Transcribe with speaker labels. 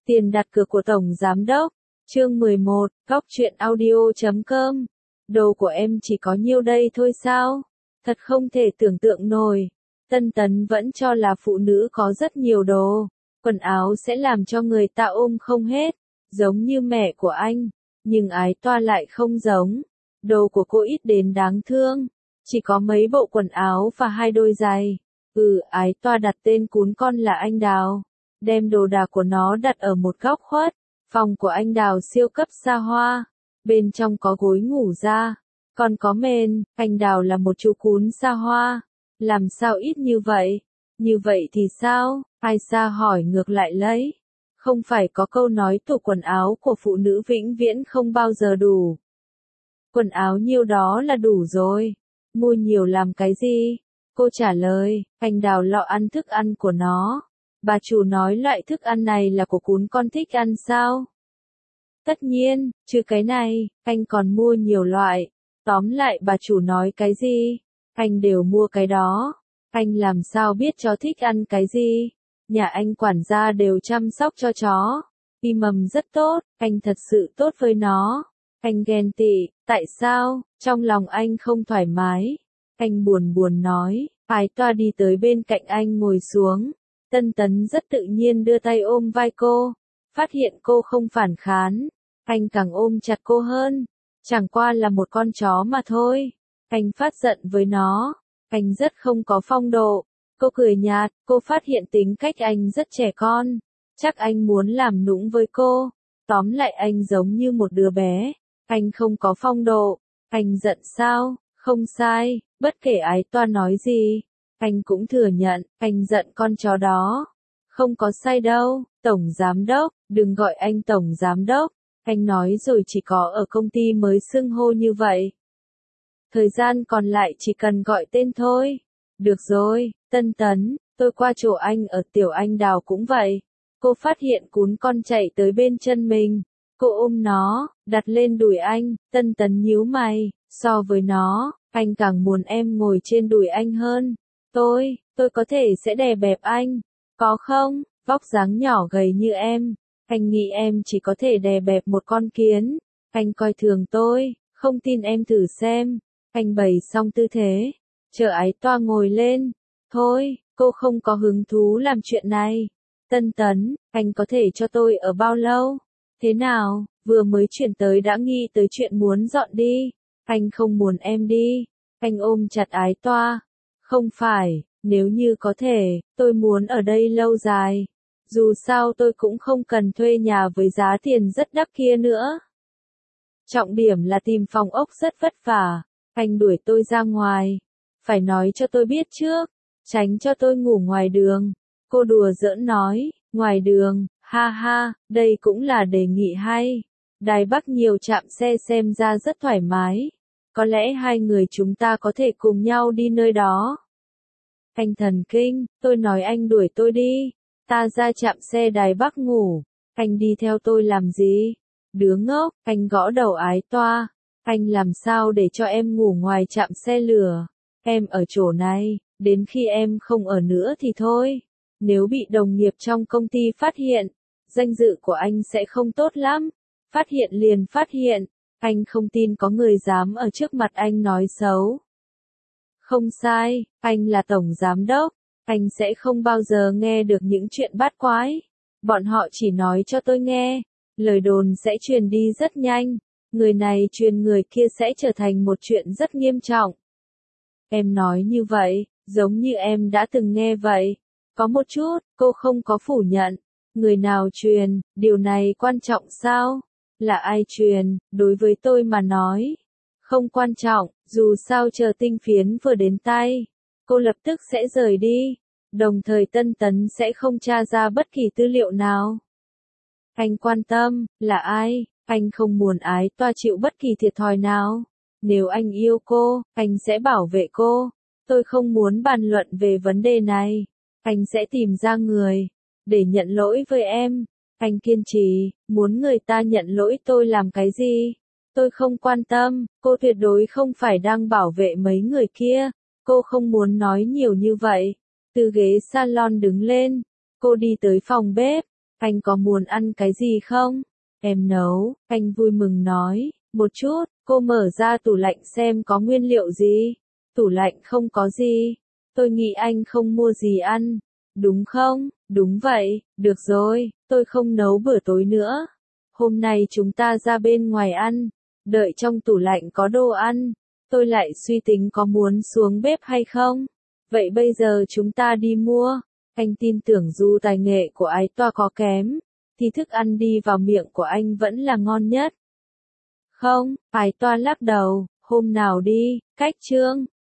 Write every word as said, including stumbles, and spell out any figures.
Speaker 1: Tiền đặt cược của Tổng Giám Đốc. Chương mười một, Góc truyện audio chấm com. Đồ của em chỉ có nhiêu đây thôi sao? Thật không thể tưởng tượng nổi. Tân Tấn vẫn cho là phụ nữ có rất nhiều đồ. Quần áo sẽ làm cho người ta ôm không hết. Giống như mẹ của anh. Nhưng Ái Toa lại không giống. Đồ của cô ít đến đáng thương. Chỉ có mấy bộ quần áo và hai đôi giày. Ừ, Ái Toa đặt tên cún con là anh Đào. Đem đồ đạc của nó đặt ở một góc khuất. Phòng của anh Đào siêu cấp xa hoa. Bên trong có gối ngủ ra. Còn có mền. Anh Đào là một chú cún xa hoa. Làm sao ít như vậy? Như vậy thì sao? Ai xa hỏi ngược lại lấy. Không phải có câu nói tủ quần áo của phụ nữ vĩnh viễn không bao giờ đủ. Quần áo nhiêu đó là đủ rồi. Mua nhiều làm cái gì? Cô trả lời, anh Đào lọ ăn thức ăn của nó. Bà chủ nói loại thức ăn này là của cún con thích ăn sao? Tất nhiên, chứ cái này, anh còn mua nhiều loại. Tóm lại bà chủ nói cái gì? Anh đều mua cái đó. Anh làm sao biết chó thích ăn cái gì? Nhà anh quản gia đều chăm sóc cho chó. Y mầm rất tốt, anh thật sự tốt với nó. Anh ghen tị, tại sao? Trong lòng anh không thoải mái. Anh buồn buồn nói, Ái Toa đi tới bên cạnh anh ngồi xuống. Tân Tấn rất tự nhiên đưa tay ôm vai cô. Phát hiện cô không phản kháng. Anh càng ôm chặt cô hơn. Chẳng qua là một con chó mà thôi. Anh phát giận với nó. Anh rất không có phong độ. Cô cười nhạt, cô phát hiện tính cách anh rất trẻ con. Chắc anh muốn làm nũng với cô. Tóm lại anh giống như một đứa bé. Anh không có phong độ. Anh giận sao? Không sai, bất kể Ái Toa nói gì. Anh cũng thừa nhận, anh giận con chó đó. Không có sai đâu, Tổng Giám Đốc, đừng gọi anh Tổng Giám Đốc. Anh nói rồi chỉ có ở công ty mới xưng hô như vậy. Thời gian còn lại chỉ cần gọi tên thôi. Được rồi, Tân Tấn, tôi qua chỗ anh ở Tiểu Anh Đào cũng vậy. Cô phát hiện cún con chạy tới bên chân mình. Cô ôm nó, đặt lên đùi anh, Tân Tấn nhíu mày. So với nó, anh càng muốn em ngồi trên đùi anh hơn. Tôi, tôi có thể sẽ đè bẹp anh. Có không? Vóc dáng nhỏ gầy như em. Anh nghĩ em chỉ có thể đè bẹp một con kiến. Anh coi thường tôi, không tin em thử xem. Anh bày xong tư thế. Chờ Ái Toa ngồi lên. Thôi, cô không có hứng thú làm chuyện này. Tân Tấn, anh có thể cho tôi ở bao lâu? Thế nào, vừa mới chuyển tới đã nghĩ tới chuyện muốn dọn đi. Anh không muốn em đi. Anh ôm chặt Ái Toa. Không phải, nếu như có thể, tôi muốn ở đây lâu dài. Dù sao tôi cũng không cần thuê nhà với giá tiền rất đắt kia nữa. Trọng điểm là tìm phòng ốc rất vất vả. Anh đuổi tôi ra ngoài. Phải nói cho tôi biết trước. Tránh cho tôi ngủ ngoài đường. Cô đùa giỡn nói, ngoài đường, ha ha, đây cũng là đề nghị hay. Đài Bắc nhiều trạm xe xem ra rất thoải mái. Có lẽ hai người chúng ta có thể cùng nhau đi nơi đó. Anh thần kinh, tôi nói anh đuổi tôi đi. Ta ra trạm xe Đài Bắc ngủ. Anh đi theo tôi làm gì? Đứa ngốc, anh gõ đầu Ái Toa. Anh làm sao để cho em ngủ ngoài trạm xe lửa? Em ở chỗ này, đến khi em không ở nữa thì thôi. Nếu bị đồng nghiệp trong công ty phát hiện, danh dự của anh sẽ không tốt lắm. Phát hiện liền phát hiện. Anh không tin có người dám ở trước mặt anh nói xấu. Không sai, anh là Tổng Giám Đốc. Anh sẽ không bao giờ nghe được những chuyện bát quái. Bọn họ chỉ nói cho tôi nghe. Lời đồn sẽ truyền đi rất nhanh. Người này truyền người kia sẽ trở thành một chuyện rất nghiêm trọng. Em nói như vậy, giống như em đã từng nghe vậy. Có một chút, cô không có phủ nhận. Người nào truyền, điều này quan trọng sao? Là ai truyền, đối với tôi mà nói. Không quan trọng, dù sao chờ tinh phiến vừa đến tay. Cô lập tức sẽ rời đi. Đồng thời Tân Tấn sẽ không tra ra bất kỳ tư liệu nào. Anh quan tâm, là ai? Anh không muốn Ái Toa chịu bất kỳ thiệt thòi nào. Nếu anh yêu cô, anh sẽ bảo vệ cô. Tôi không muốn bàn luận về vấn đề này. Anh sẽ tìm ra người để nhận lỗi với em. Anh kiên trì, muốn người ta nhận lỗi tôi làm cái gì? Tôi không quan tâm, cô tuyệt đối không phải đang bảo vệ mấy người kia. Cô không muốn nói nhiều như vậy. Từ ghế salon đứng lên, cô đi tới phòng bếp. Anh có muốn ăn cái gì không? Em nấu, anh vui mừng nói. Một chút, cô mở ra tủ lạnh xem có nguyên liệu gì. Tủ lạnh không có gì. Tôi nghĩ anh không mua gì ăn. Đúng không? Đúng vậy, được rồi, tôi không nấu bữa tối nữa. Hôm nay chúng ta ra bên ngoài ăn. Đợi trong tủ lạnh có đồ ăn. Tôi lại suy tính có muốn xuống bếp hay không. Vậy bây giờ chúng ta đi mua. Anh tin tưởng dù tài nghệ của Ái Toa có kém, thì thức ăn đi vào miệng của anh vẫn là ngon nhất. Không, Ái Toa lắc đầu, hôm nào đi, cách chương.